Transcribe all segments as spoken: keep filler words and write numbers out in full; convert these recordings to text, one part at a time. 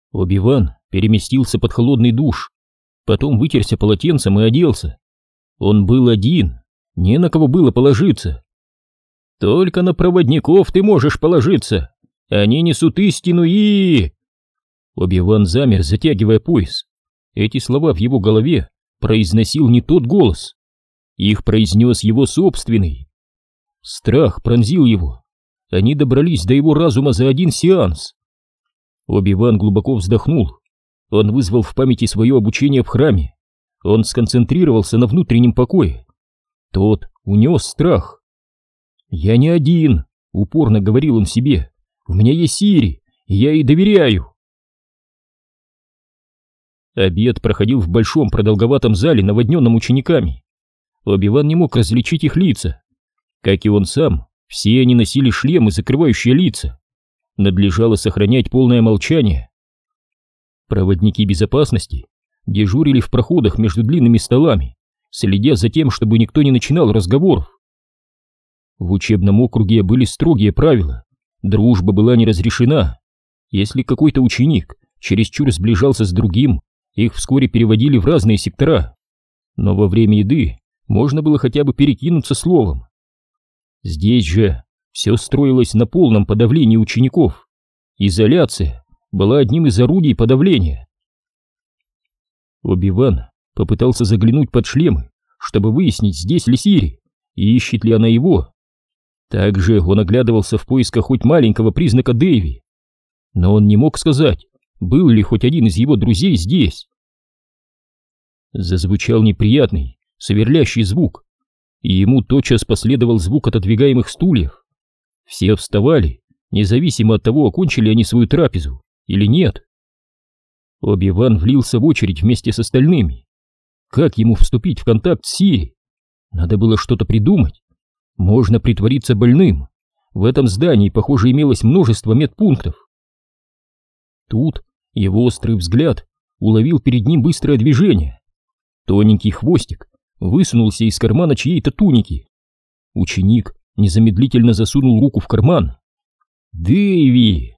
Оби-Ван переместился под холодный душ, потом вытерся полотенцем и оделся. Он был один, не на кого было положиться. «Только на проводников ты можешь положиться, они несут истину и...» Оби-Ван замер, затягивая пояс. Эти слова в его голове произносил не тот голос. Их произнес его собственный. Страх пронзил его. Они добрались до его разума за один сеанс. Оби-Ван глубоко вздохнул. Он вызвал в памяти свое обучение в храме. Он сконцентрировался на внутреннем покое. Тот унес страх. «Я не один», — упорно говорил он себе. «У меня есть Сири, и я ей доверяю». Обед проходил в большом продолговатом зале, наводненном учениками. Оби-Ван не мог различить их лица. Как и он сам, все они носили шлемы, закрывающие лица. Надлежало сохранять полное молчание. Проводники безопасности дежурили в проходах между длинными столами, следя за тем, чтобы никто не начинал разговоров. В учебном округе были строгие правила. Дружба была не разрешена. Если какой-то ученик чересчур сближался с другим, их вскоре переводили в разные сектора. Но во время еды можно было хотя бы перекинуться словом. Здесь же все строилось на полном подавлении учеников. Изоляция была одним из орудий подавления. Оби-Ван попытался заглянуть под шлемы, чтобы выяснить, здесь ли Сири и ищет ли она его. Также он оглядывался в поисках хоть маленького признака Дэйви. Но он не мог сказать, был ли хоть один из его друзей здесь. Зазвучал неприятный, сверлящий звук, и ему тотчас последовал звук отодвигаемых стульев. Все вставали, независимо от того, окончили они свою трапезу или нет. Оби-Ван влился в очередь вместе с остальными. Как ему вступить в контакт с Сири? Надо было что-то придумать. Можно притвориться больным. В этом здании, похоже, имелось множество медпунктов. Тут его острый взгляд уловил перед ним быстрое движение. Тоненький хвостик высунулся из кармана чьей-то туники. Ученик незамедлительно засунул руку в карман. «Дэйви!»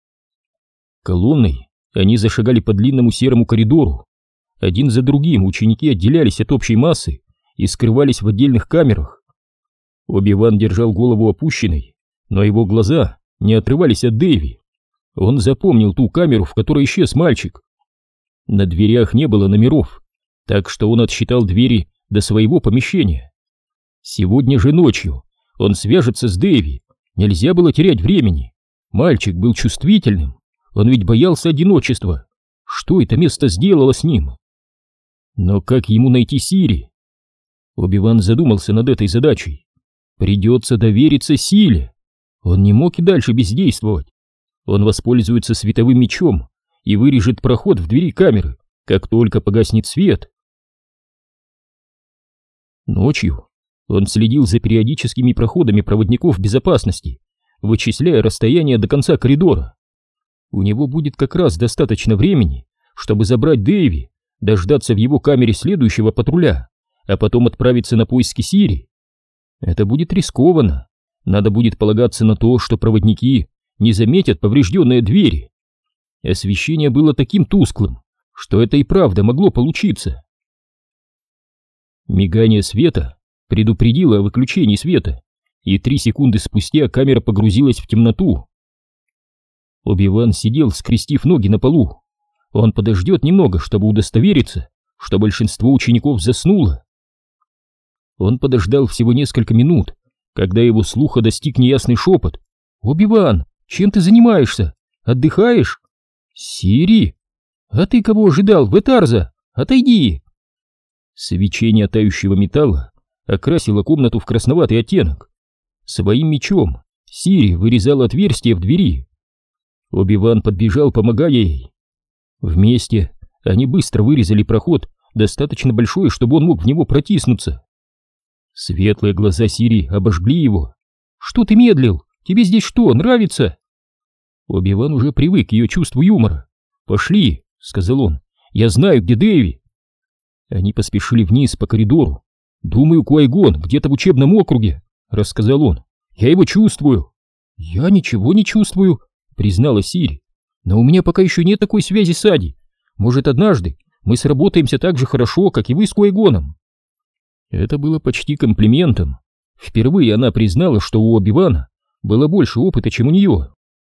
Колонной они зашагали по длинному серому коридору. Один за другим ученики отделялись от общей массы и скрывались в отдельных камерах. Оби-Ван держал голову опущенной, но его глаза не отрывались от Дэйви. Он запомнил ту камеру, в которой исчез мальчик. На дверях не было номеров, так что он отсчитал двери до своего помещения. Сегодня же ночью он свяжется с Дэйви, нельзя было терять времени. Мальчик был чувствительным, он ведь боялся одиночества. Что это место сделало с ним? Но как ему найти Сири? Оби-Ван задумался над этой задачей. Придется довериться силе. Он не мог и дальше бездействовать. Он воспользуется световым мечом и вырежет проход в двери камеры, как только погаснет свет. Ночью он следил за периодическими проходами проводников безопасности, вычисляя расстояние до конца коридора. У него будет как раз достаточно времени, чтобы забрать Дэйви, дождаться в его камере следующего патруля, а потом отправиться на поиски Сири. Это будет рискованно. Надо будет полагаться на то, что проводники не заметят поврежденные двери. Освещение было таким тусклым, что это и правда могло получиться. Мигание света предупредило о выключении света, и три секунды спустя камера погрузилась в темноту. Оби-Ван сидел, скрестив ноги на полу. Он подождет немного, чтобы удостовериться, что большинство учеников заснуло. Он подождал всего несколько минут, когда его слуха достиг неясный шепот. «Оби-Ван, чем ты занимаешься? Отдыхаешь?» «Сири? А ты кого ожидал, Ветарза? Отойди!» Свечение тающего металла окрасило комнату в красноватый оттенок. Своим мечом Сири вырезала отверстие в двери. Оби-Ван подбежал, помогая ей. Вместе они быстро вырезали проход, достаточно большой, чтобы он мог в него протиснуться. Светлые глаза Сири обожгли его. «Что ты медлил? Тебе здесь что, нравится?» Оби-Ван уже привык к ее чувству юмора. «Пошли», — сказал он, — «я знаю, где Дэйви». Они поспешили вниз по коридору. «Думаю, Куай-Гон где-то в учебном округе», — рассказал он. «Я его чувствую». «Я ничего не чувствую», — признала Сири. Но у меня пока еще нет такой связи с Ади. Может, однажды мы сработаемся так же хорошо, как и вы с Куайгоном». Это было почти комплиментом. Впервые она признала, что у Оби-Вана было больше опыта, чем у нее.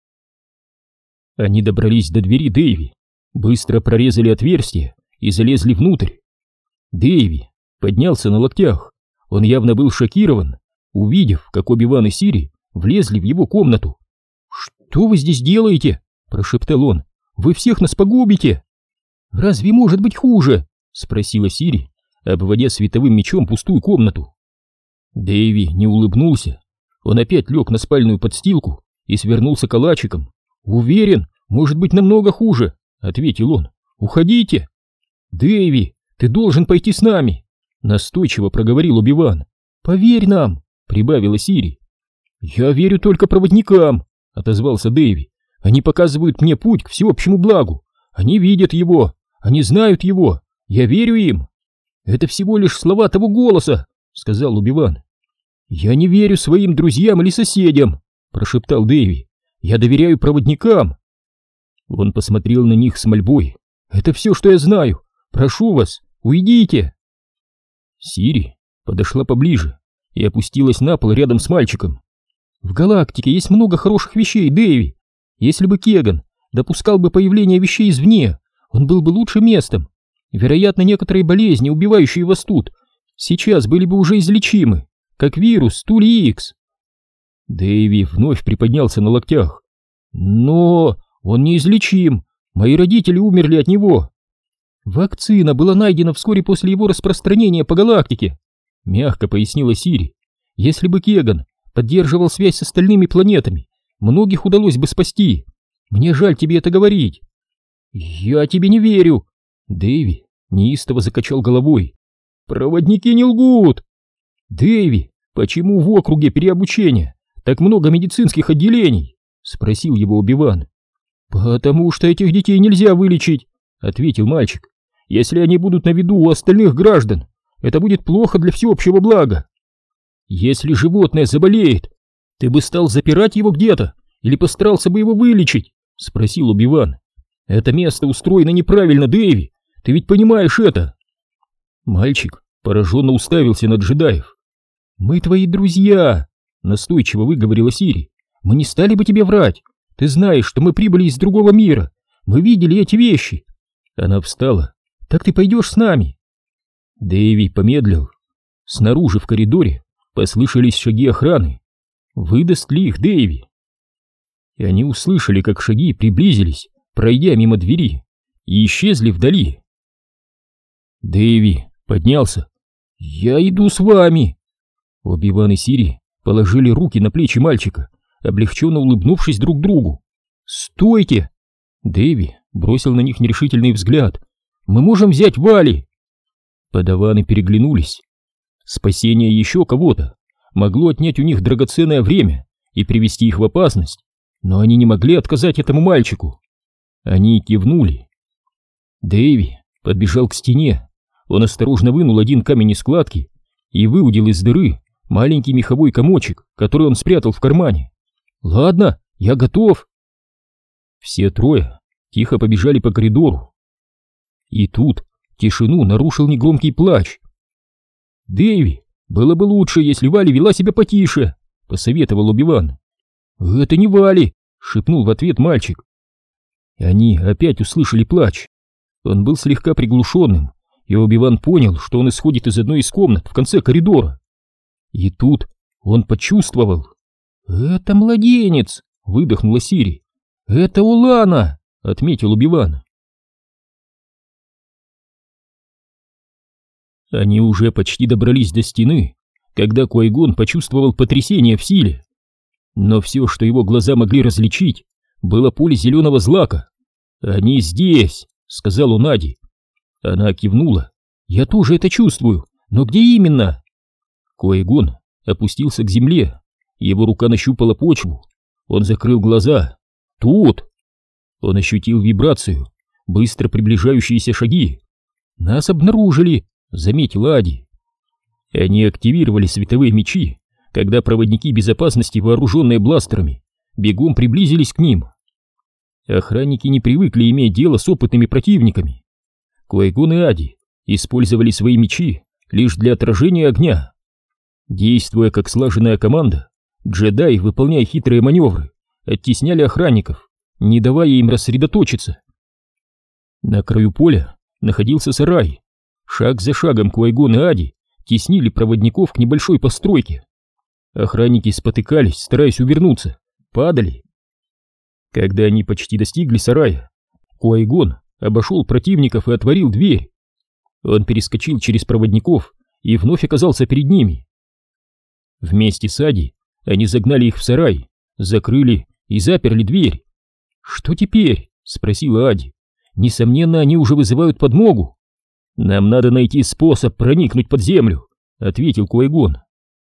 Они добрались до двери Дэйви, быстро прорезали отверстие и залезли внутрь. Дэйви поднялся на локтях. Он явно был шокирован, увидев, как Оби-Ван и Сири влезли в его комнату. «Что вы здесь делаете?» — прошептал он. «Вы всех нас погубите!» «Разве может быть хуже?» — спросила Сири, обводя световым мечом пустую комнату. Дэйви не улыбнулся. Он опять лег на спальную подстилку и свернулся калачиком. «Уверен, может быть намного хуже», — ответил он. «Уходите!» «Дэйви, ты должен пойти с нами!» — настойчиво проговорил Оби-Ван. «Поверь нам!» — прибавила Сири. «Я верю только проводникам!» — отозвался Дэйви. «Они показывают мне путь к всеобщему благу. Они видят его, они знают его. Я верю им!» «Это всего лишь слова того голоса!» — сказал Оби-Ван. «Я не верю своим друзьям или соседям!» — прошептал Дэйви. «Я доверяю проводникам!» Он посмотрел на них с мольбой. «Это все, что я знаю! Прошу вас, уйдите!» Сири подошла поближе и опустилась на пол рядом с мальчиком. «В галактике есть много хороших вещей, Дэйви. Если бы Кеган допускал бы появление вещей извне, он был бы лучшим местом. Вероятно, некоторые болезни, убивающие вас тут, сейчас были бы уже излечимы, как вирус Тули-Икс». Дэйви вновь приподнялся на локтях. «Но он неизлечим. Мои родители умерли от него». «Вакцина была найдена вскоре после его распространения по галактике», — мягко пояснила Сири. «Если бы Кеган поддерживал связь с остальными планетами, многих удалось бы спасти. Мне жаль тебе это говорить». «Я тебе не верю». Дэйви неистово закачал головой. «Проводники не лгут». «Дэйви, почему в округе переобучения так много медицинских отделений?» — спросил его Оби-Ван. «Потому что этих детей нельзя вылечить», — ответил мальчик. «Если они будут на виду у остальных граждан, это будет плохо для всеобщего блага. Если животное заболеет, ты бы стал запирать его где-то или постарался бы его вылечить?» — спросил Оби-Ван. «Это место устроено неправильно, Дэйви, ты ведь понимаешь это?» Мальчик пораженно уставился на джедаев. «Мы твои друзья», — настойчиво выговорила Сири. «Мы не стали бы тебе врать. Ты знаешь, что мы прибыли из другого мира. Мы видели эти вещи». Она встала. «Так ты пойдешь с нами?» Дэйви помедлил. Снаружи в коридоре послышались шаги охраны. Выдаст ли их Дэйви? И они услышали, как шаги приблизились, пройдя мимо двери, и исчезли вдали. Дэйви поднялся. «Я иду с вами!» Оби-Ван и Сири положили руки на плечи мальчика, облегченно улыбнувшись друг другу. «Стойте!» Дэйви бросил на них нерешительный взгляд. «Мы можем взять Вали!» Подаваны переглянулись. Спасение еще кого-то могло отнять у них драгоценное время и привести их в опасность, но они не могли отказать этому мальчику. Они кивнули. Дэйви подбежал к стене. Он осторожно вынул один камень из складки и выудил из дыры маленький меховой комочек, который он спрятал в кармане. «Ладно, я готов!» Все трое тихо побежали по коридору. И тут тишину нарушил негромкий плач. «Дэйви, было бы лучше, если Вали вела себя потише», — посоветовал Оби-Ван. «Это не Вали», — шепнул в ответ мальчик. Они опять услышали плач. Он был слегка приглушенным, и Оби-Ван понял, что он исходит из одной из комнат в конце коридора. И тут он почувствовал. «Это младенец!» — выдохнула Сири. «Это Улана!» — отметил Оби-Ван. Они уже почти добрались до стены, когда Куайгон почувствовал потрясение в силе. Но все, что его глаза могли различить, было поле зеленого злака. «Они здесь!» — сказал он Ади. Она кивнула. «Я тоже это чувствую, но где именно?» Куайгон опустился к земле. Его рука нащупала почву. Он закрыл глаза. «Тут!» Он ощутил вибрацию, быстро приближающиеся шаги. «Нас обнаружили!» — заметил Ади. Они активировали световые мечи, когда проводники безопасности, вооруженные бластерами, бегом приблизились к ним. Охранники не привыкли иметь дело с опытными противниками. Qui-Gon и Ади использовали свои мечи лишь для отражения огня. Действуя как слаженная команда, джедаи, выполняя хитрые маневры, оттесняли охранников, не давая им рассредоточиться. На краю поля находился сарай. Шаг за шагом Qui-Gon и Ади теснили проводников к небольшой постройке. Охранники спотыкались, стараясь увернуться, падали. Когда они почти достигли сарая, Qui-Gon обошел противников и отворил дверь. Он перескочил через проводников и вновь оказался перед ними. Вместе с Ади они загнали их в сарай, закрыли и заперли дверь. «Что теперь?» — спросила Ади. «Несомненно, они уже вызывают подмогу». «Нам надо найти способ проникнуть под землю», — ответил Qui-Gon.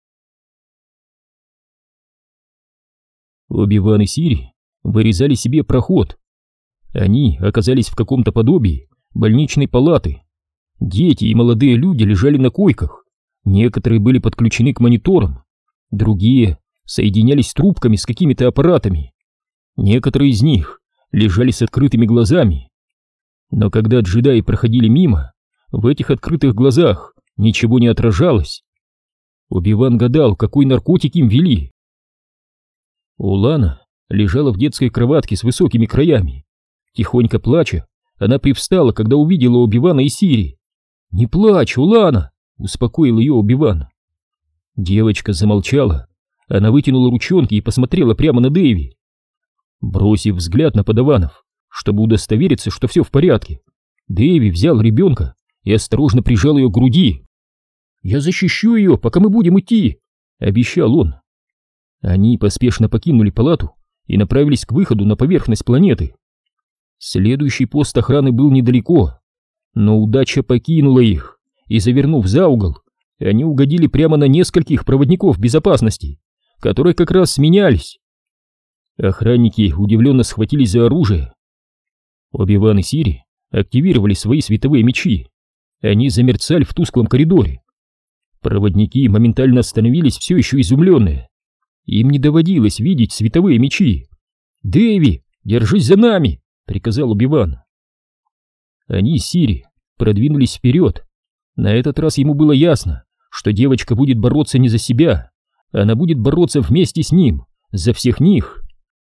Оби-Ван и Сири вырезали себе проход. Они оказались в каком-то подобии больничной палаты. Дети и молодые люди лежали на койках. Некоторые были подключены к мониторам, другие соединялись трубками с какими-то аппаратами. Некоторые из них лежали с открытыми глазами. Но когда джедаи проходили мимо, в этих открытых глазах ничего не отражалось. Оби-Ван гадал, какой наркотик им ввели. Улана лежала в детской кроватке с высокими краями. Тихонько плача, она привстала, когда увидела Оби-Вана и Сири. «Не плачь, Улана!» — успокоил ее Оби-Ван. Девочка замолчала. Она вытянула ручонки и посмотрела прямо на Дэйви. Бросив взгляд на подаванов, чтобы удостовериться, что все в порядке, Дэйви взял ребенка и осторожно прижал ее к груди. «Я защищу ее, пока мы будем идти», — обещал он. Они поспешно покинули палату и направились к выходу на поверхность планеты. Следующий пост охраны был недалеко, но удача покинула их, и, завернув за угол, они угодили прямо на нескольких проводников безопасности, которые как раз сменялись. Охранники удивленно схватились за оружие. Оби-Ван и Сири активировали свои световые мечи. Они замерцали в тусклом коридоре. Проводники моментально остановились, все еще изумленные. Им не доводилось видеть световые мечи. «Дэйви, держись за нами!» — приказал Оби-Ван. Они с Сири продвинулись вперед. На этот раз ему было ясно, что девочка будет бороться не за себя, она будет бороться вместе с ним, за всех них.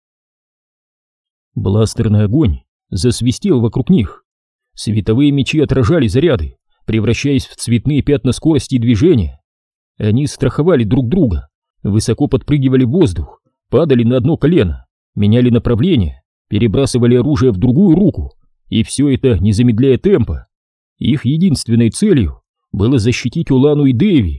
Бластерный огонь засвистел вокруг них. Световые мечи отражали заряды, превращаясь в цветные пятна скорости движения. Они страховали друг друга, высоко подпрыгивали в воздух, падали на одно колено, меняли направление, перебрасывали оружие в другую руку, и все это не замедляя темпа. Их единственной целью было защитить Улану и Дэйви.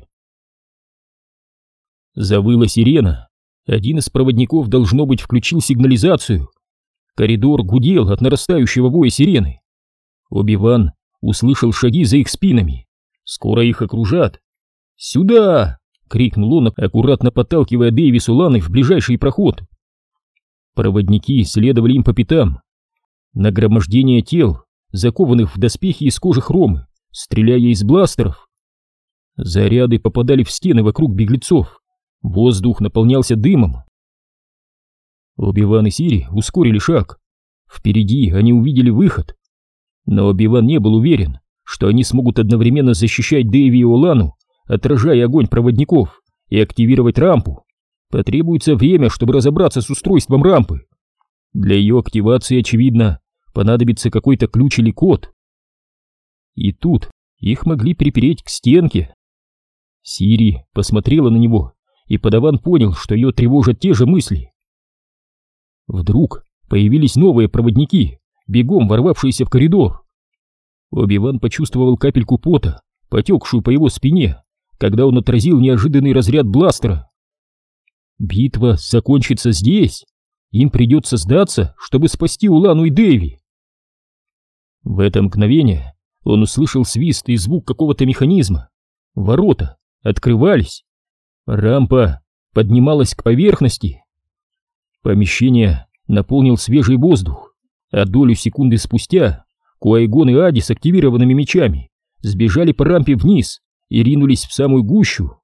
Завыла сирена. Один из проводников, должно быть, включил сигнализацию. Коридор гудел от нарастающего воя сирены. Оби-Ван услышал шаги за их спинами. Скоро их окружат. «Сюда!» — крикнул он, аккуратно подталкивая Дэйви с Уланой в ближайший проход. Проводники следовали им по пятам. Нагромождение тел, закованных в доспехи из кожи хромы, стреляя из бластеров. Заряды попадали в стены вокруг беглецов. Воздух наполнялся дымом. Оби-Ван и Сири ускорили шаг. Впереди они увидели выход. Но Оби-Ван не был уверен, что они смогут одновременно защищать Дэйви и Улану, отражая огонь проводников, и активировать рампу. Потребуется время, чтобы разобраться с устройством рампы. Для ее активации, очевидно, понадобится какой-то ключ или код. И тут их могли припереть к стенке. Сири посмотрела на него, и подаван понял, что ее тревожат те же мысли. Вдруг появились новые проводники, бегом ворвавшиеся в коридор. Оби-Ван почувствовал капельку пота, потекшую по его спине, когда он отразил неожиданный разряд бластера. Битва закончится здесь. Им придется сдаться, чтобы спасти Улану и Дэйви. В это мгновение он услышал свист и звук какого-то механизма. Ворота открывались. Рампа поднималась к поверхности. Помещение наполнил свежий воздух, а долю секунды спустя Qui-Gon и Ади с активированными мечами сбежали по рампе вниз и ринулись в самую гущу.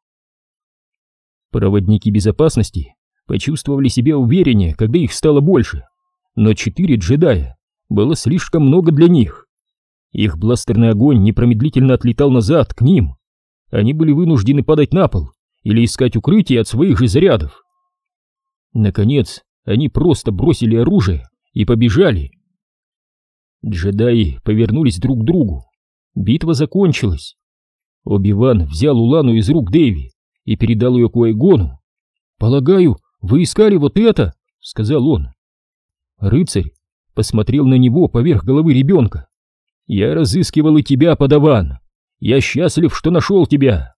Проводники безопасности почувствовали себя увереннее, когда их стало больше. но четыре джедая было слишком много для них. Их бластерный огонь непромедлительно отлетал назад, к ним. Они были вынуждены падать на пол или искать укрытие от своих же зарядов. Наконец, они просто бросили оружие и побежали. Джедаи повернулись друг к другу. Битва закончилась. Оби-Ван взял Улану из рук Дэйви и передал ее Куай-Гону. «Полагаю, вы искали вот это?» — сказал он. Рыцарь посмотрел на него поверх головы ребенка. «Я разыскивал и тебя, подаван. Я счастлив, что нашел тебя».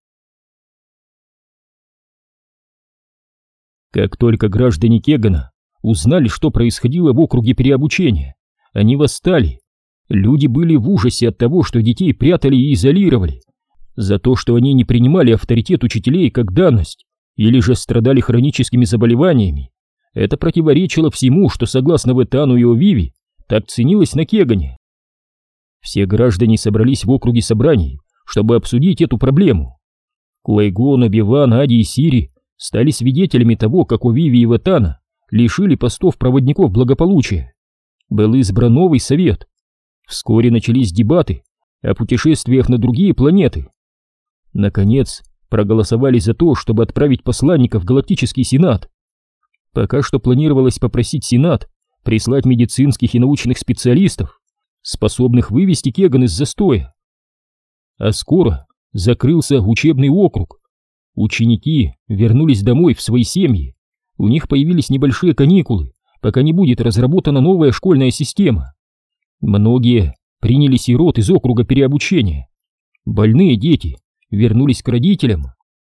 Как только граждане Кегана узнали, что происходило в округе переобучения, они восстали. Люди были в ужасе от того, что детей прятали и изолировали, за то, что они не принимали авторитет учителей как данность, или же страдали хроническими заболеваниями. Это противоречило всему, что, согласно Ветану и Овиви, так ценилось на Кегане. Все граждане собрались в округе собраний, чтобы обсудить эту проблему. Куай-Гон, Оби-Ван, Ади и Сири стали свидетелями того, как Овиви и Ветана лишили постов проводников благополучия. Был избран новый совет. Вскоре начались дебаты о путешествиях на другие планеты. Наконец, проголосовали за то, чтобы отправить посланника в Галактический Сенат. Пока что планировалось попросить Сенат прислать медицинских и научных специалистов, способных вывести Кеган из застоя. А скоро закрылся учебный округ. Ученики вернулись домой в свои семьи. У них появились небольшие каникулы, пока не будет разработана новая школьная система. Многие приняли сирот из округа переобучения. Больные дети вернулись к родителям.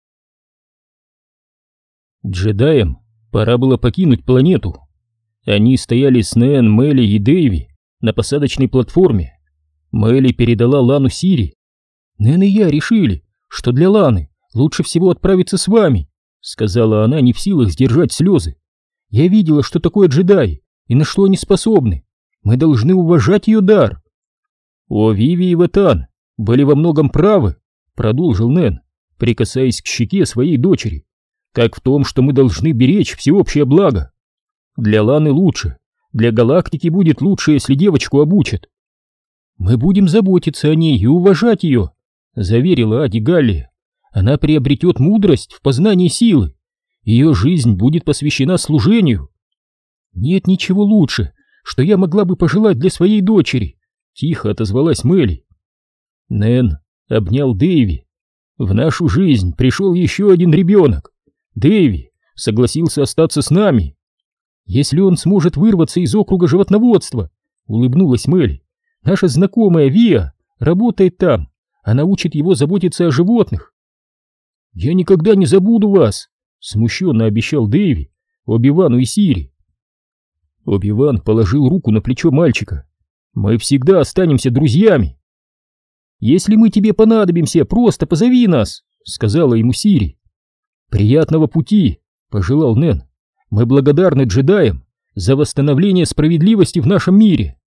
Джедаям пора было покинуть планету. Они стояли с Нэн, Мелли и Дэйви на посадочной платформе. Мелли передала Лану Сири. «Нэн и я решили, что для Ланы лучше всего отправиться с вами», — сказала она, не в силах сдержать слезы. «Я видела, что такое джедаи и на что они способны. Мы должны уважать ее дар». «Овиви и Ветан были во многом правы», — продолжил Нэн, прикасаясь к щеке своей дочери, «как в том, что мы должны беречь всеобщее благо. Для Ланы лучше, для галактики будет лучше, если девочку обучат». «Мы будем заботиться о ней и уважать ее», — заверила Ади Галли. «Она приобретет мудрость в познании силы. Ее жизнь будет посвящена служению». «Нет ничего лучше, что я могла бы пожелать для своей дочери», — тихо отозвалась Мелли. Нэн обнял Дэйви. «В нашу жизнь пришел еще один ребенок. Дэйви согласился остаться с нами». «Если он сможет вырваться из округа животноводства», — улыбнулась Мелли. «Наша знакомая Виа работает там. Она учит его заботиться о животных». «Я никогда не забуду вас», — смущенно обещал Дэйви Оби-Вану и Сири. Оби-Ван положил руку на плечо мальчика. «Мы всегда останемся друзьями». «Если мы тебе понадобимся, просто позови нас», — сказала ему Сири. «Приятного пути», — пожелал Нэн. «Мы благодарны джедаям за восстановление справедливости в нашем мире».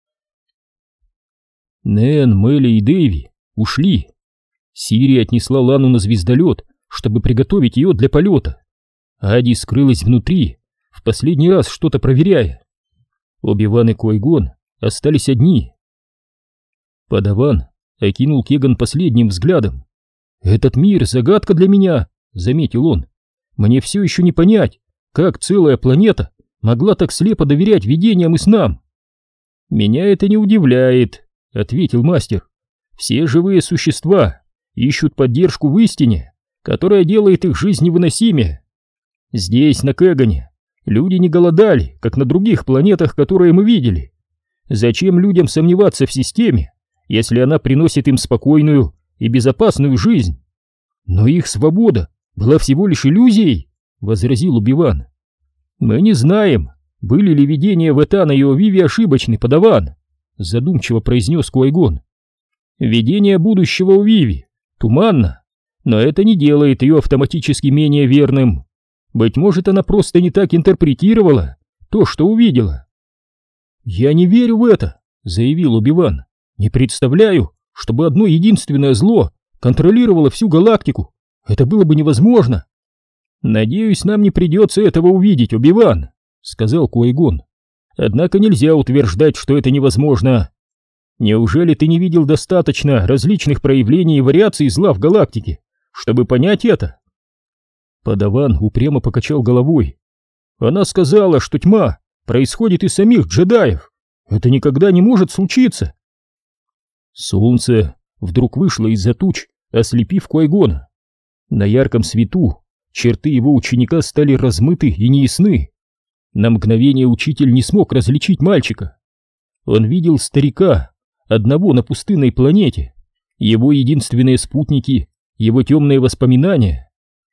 Нэн, Мелли и Дэйви ушли. Сири отнесла Лану на звездолет, чтобы приготовить ее для полета. Ади скрылась внутри, в последний раз что-то проверяя. Оби-Ван и Куай-Гон остались одни. Падаван окинул Кеган последним взглядом. «Этот мир — загадка для меня», — заметил он. «Мне все еще не понять, как целая планета могла так слепо доверять видениям и снам». «Меня это не удивляет», — ответил мастер. «Все живые существа ищут поддержку в истине, которая делает их жизнь невыносимее. Здесь, на Кегане, люди не голодали, как на других планетах, которые мы видели. Зачем людям сомневаться в системе, если она приносит им спокойную и безопасную жизнь? Но их свобода была всего лишь иллюзией», — возразил Оби-Ван. «Мы не знаем, были ли видения Ветана и Овиви ошибочны, Падаван», — задумчиво произнес Куай-Гон. «Видение будущего Овиви туманно, но это не делает ее автоматически менее верным. Быть может, она просто не так интерпретировала то, что увидела». «Я не верю в это», — заявил Оби-Ван. «Не представляю, чтобы одно единственное зло контролировало всю галактику. Это было бы невозможно». «Надеюсь, нам не придется этого увидеть, Оби-Ван», — сказал Куай-Гон. Однако нельзя утверждать, что это невозможно. Неужели ты не видел достаточно различных проявлений и вариаций зла в галактике, чтобы понять это? Падаван упрямо покачал головой. Она сказала, что тьма происходит из самих джедаев. Это никогда не может случиться. Солнце вдруг вышло из-за туч, ослепив Квай-Гона. На ярком свету черты его ученика стали размыты и неясны. На мгновение учитель не смог различить мальчика. Он видел старика, одного на пустынной планете, его единственные спутники, его темные воспоминания.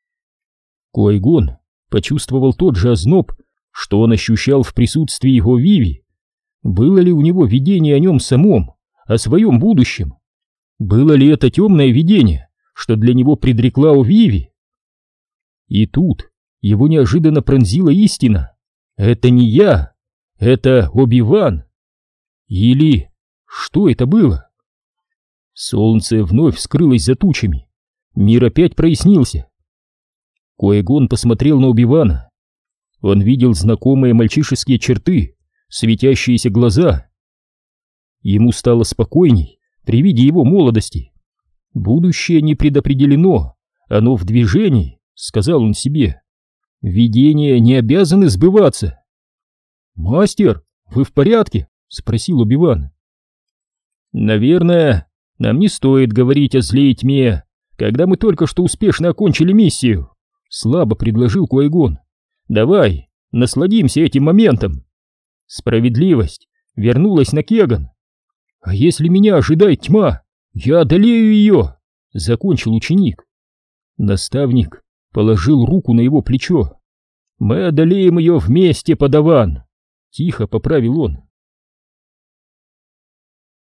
Квай-Гон почувствовал тот же озноб, что он ощущал в присутствии его Виви. Было ли у него видение о нем самом, о своем будущем? Было ли это темное видение, что для него предрекла о Виви? И тут его неожиданно пронзила истина. Это не я, это Оби-Ван. Или что это было? Солнце вновь скрылось за тучами. Мир опять прояснился. Квай-Гон посмотрел на Оби-Вана. Он видел знакомые мальчишеские черты, светящиеся глаза. Ему стало спокойней при виде его молодости. Будущее не предопределено, оно в движении, сказал он себе. Видения не обязаны сбываться. «Мастер, вы в порядке?» — спросил Оби-Ван. «Наверное, нам не стоит говорить о зле и тьме, когда мы только что успешно окончили миссию», — слабо предложил Квай-Гон. «Давай, насладимся этим моментом. Справедливость вернулась на Кеган. А если меня ожидает тьма, я одолею ее», — закончил ученик. Наставник положил руку на его плечо. «Мы одолеем ее вместе, Падаван», — тихо поправил он.